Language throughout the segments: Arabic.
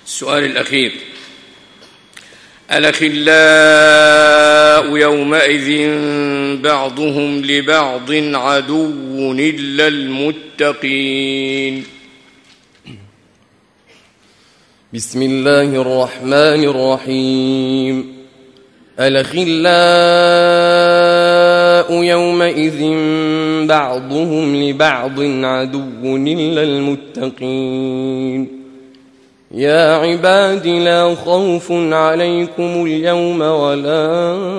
السؤال الأخير: الأخلاء يومئذ بعضهم لبعض عدو إلا المتقين. بسم الله الرحمن الرحيم. الأخلاء يومئذ بعضهم لبعض عدو إلا المتقين. يا عباد لا خوف عليكم اليوم ولا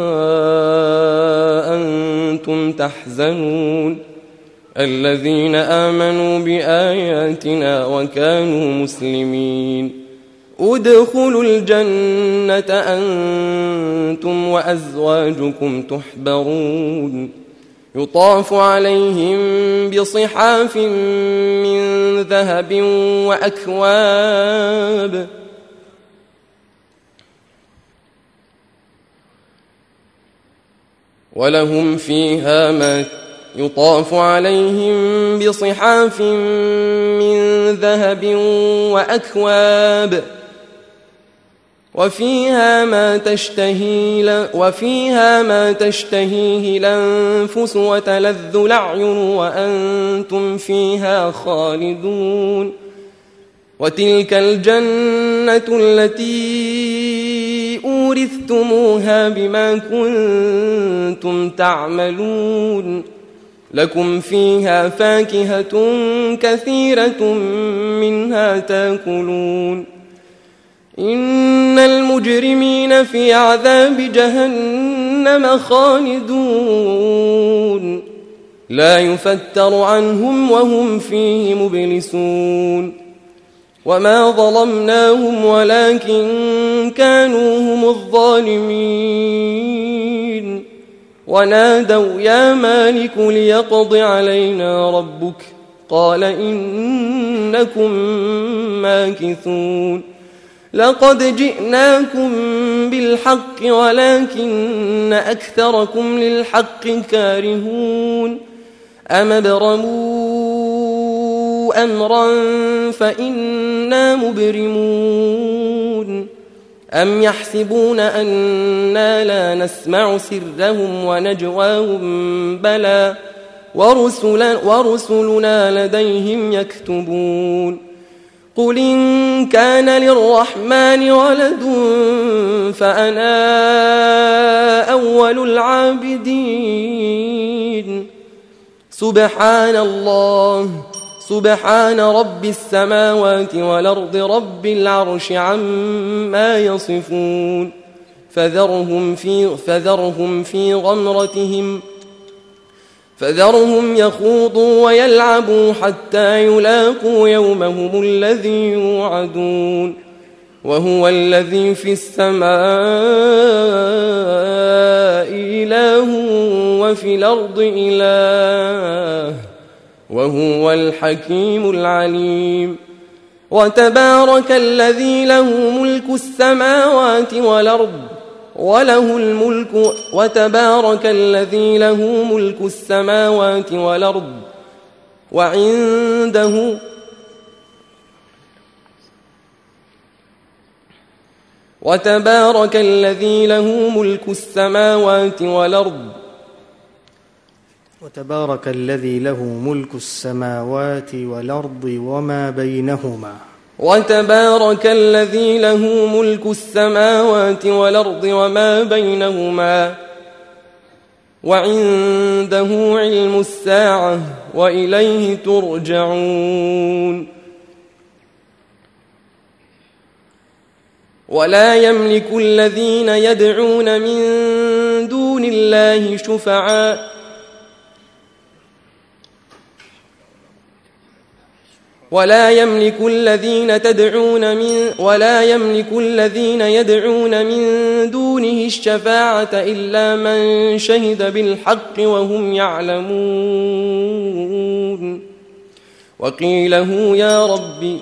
أنتم تحزنون الذين آمنوا بآياتنا وكانوا مسلمين ادخلوا الجنة أنتم وأزواجكم تحبرون يطاف عليهم بصحاف من ذهب وأكواب ولهم فيها ما يطاف عليهم بصحاف من ذهب وأكواب وفيها ما تشتهيه الأنفس وتلذ الأعين وأنتم فيها خالدون وتلك الجنة التي أورثتموها بما كنتم تعملون لكم فيها فاكهة كثيرة منها تاكلون إن المجرمين في عذاب جهنم خالدون لا يفتر عنهم وهم فيه مبلسون وما ظلمناهم ولكن كانوا هم الظالمين ونادوا يا مالك ليقض علينا ربك قال إنكم ماكثون لقد جئناكم بالحق ولكن أكثركم للحق كارهون أم ابرموا أمرا فإنا مبرمون أم يحسبون أنا لا نسمع سرهم ونجواهم بلى ورسلنا لديهم يكتبون قل إن كان للرحمن ولد فأنا أول العابدين سبحان رب السماوات والأرض رب العرش عما يصفون فذرهم يخوضوا ويلعبوا حتى يلاقوا يومهم الذي يوعدون وهو الذي في السماء إله وفي الأرض إله وهو الحكيم العليم وتبارك الذي له ملك السماوات والأرض وله الملك وتبارك الذي له ملك السماوات والأرض وتبارك الذي له ملك السماوات والأرض وما بينهما وتبارك الذي له ملك السماوات والأرض وما بينهما وعنده علم الساعة وإليه ترجعون ولا يملك الذين يدعون من دون الله شفعاء ولا يملك الذين يدعون من دونه الشفاعة إلا من شهد بالحق وهم يعلمون وقيله يا رب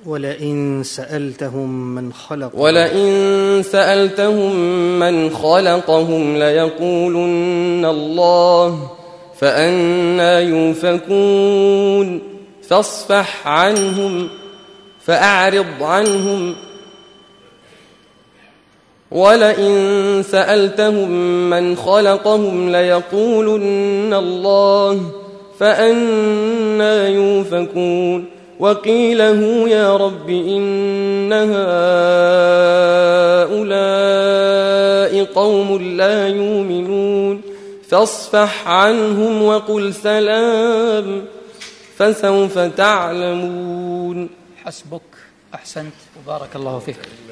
ولئن سألتهم من خلقهم ليقولن الله فأنى يؤفكون فأعرض عنهم ولئن سألتهم من خلقهم ليقولن الله فأنى يؤفكون وقيله يا رب إن هؤلاء قوم لا يؤمنون فاصفح عنهم وقل سلام فسوف تعلمون. حسبك، أحسنت وبارك الله فيك.